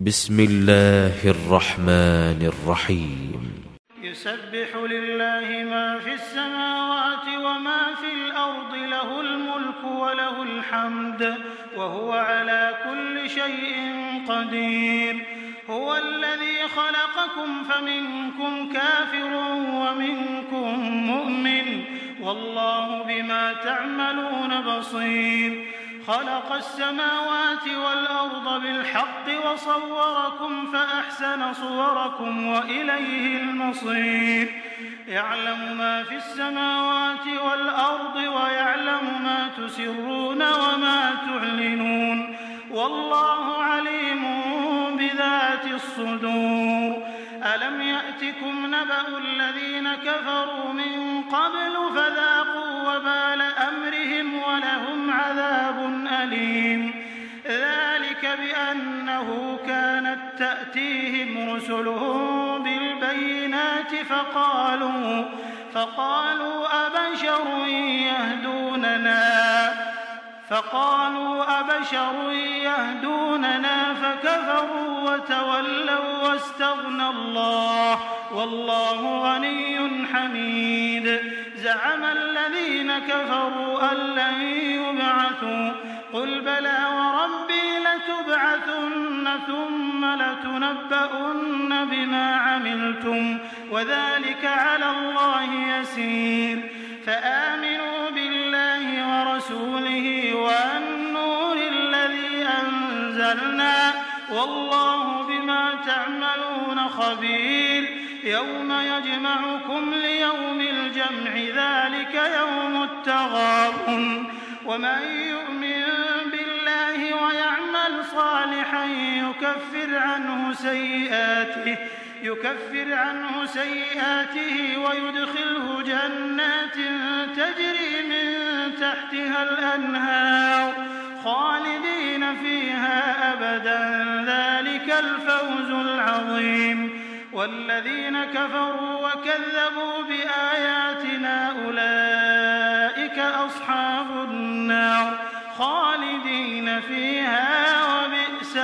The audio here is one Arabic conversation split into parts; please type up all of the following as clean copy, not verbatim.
بسم الله الرحمن الرحيم يسبح لله ما في السماوات وما في الأرض له الملك وله الحمد وهو على كل شيء قدير. هو الذي خلقكم فمنكم كافر ومنكم مؤمن والله بما تعملون بصير. خلق السماوات والأرض بالحق وصوركم فأحسن صوركم وإليه المصير. يعلم ما في السماوات والأرض ويعلم ما تسرون وما تعلنون والله عليم بذات الصدور. ألم يأتكم نبأ الذين كفروا من قبل فذاقوا وبال أمرهم ولهم عذاب أليم. ذلك بأنه كانت تأتيهم رسلهم بالبينات فقالوا أبشر يهدوننا فكفروا وتولوا واستغنى الله والله غني حميد. زعم الذين كفروا أن لن يبعثوا قل بلى وربي لتبعثن ثم لتنبؤن بما عملتم وذلك على الله يسير. فآمنوا بالله ورسوله والنور الذي أنزلنا والله بما تعملون خبير. يوم يجمعكم ليوم الجمع ذلك يوم التغابن. ومن يؤمن بالله ويعمل صالحا يكفر عنه سيئاته ويدخله جنات تجري من تحتها الأنهار خالدين فيها أبدا ذلك الفوز العظيم. والذين كفروا وكذبوا بآياتنا أولئك أصحاب النار خالدين فيها وبئس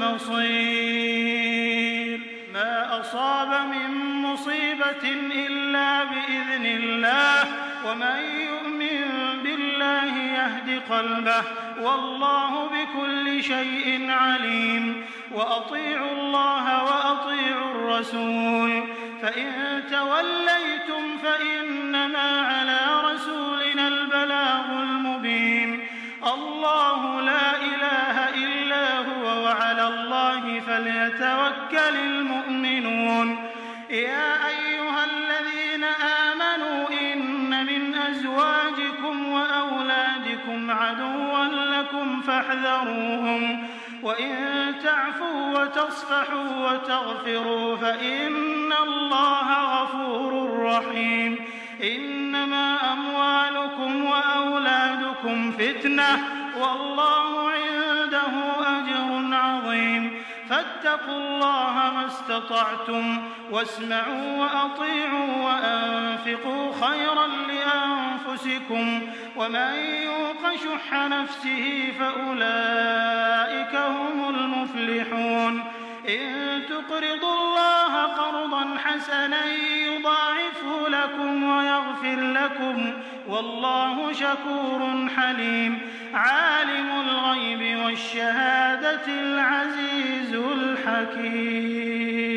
المصير. ما أصاب من مصيبة إلا بإذن الله ومن يؤمن بالله يهد قلبه والله بكل شيء عليم. وأطيعوا الله وأطيعوا الرسول فإن توليتم فإنما على رسولنا البلاغ المبين. الله لا إله إلا هو وعلى الله فليتوكل المؤمنون. يا أيها الذين آمنوا إن من أزواجكم وأولادكم عدوا لكم فاحذروهم وإن تعفوا وتصفحوا وتغفروا فإن الله غفور رحيم. إنما أموالكم وأولادكم فتنة والله عنده أجر عظيم. فاتقوا الله ما استطعتم واسمعوا وأطيعوا وأنفقوا خيرا لأنفسكم ومن يوق شح نفسه فأولئك هم المفلحون. إن تقرضوا الله قرضا حسنا يضاعفه لكم ويغفر لكم والله شكور حليم. عالم الغيب والشهادة العزيز الحكيم.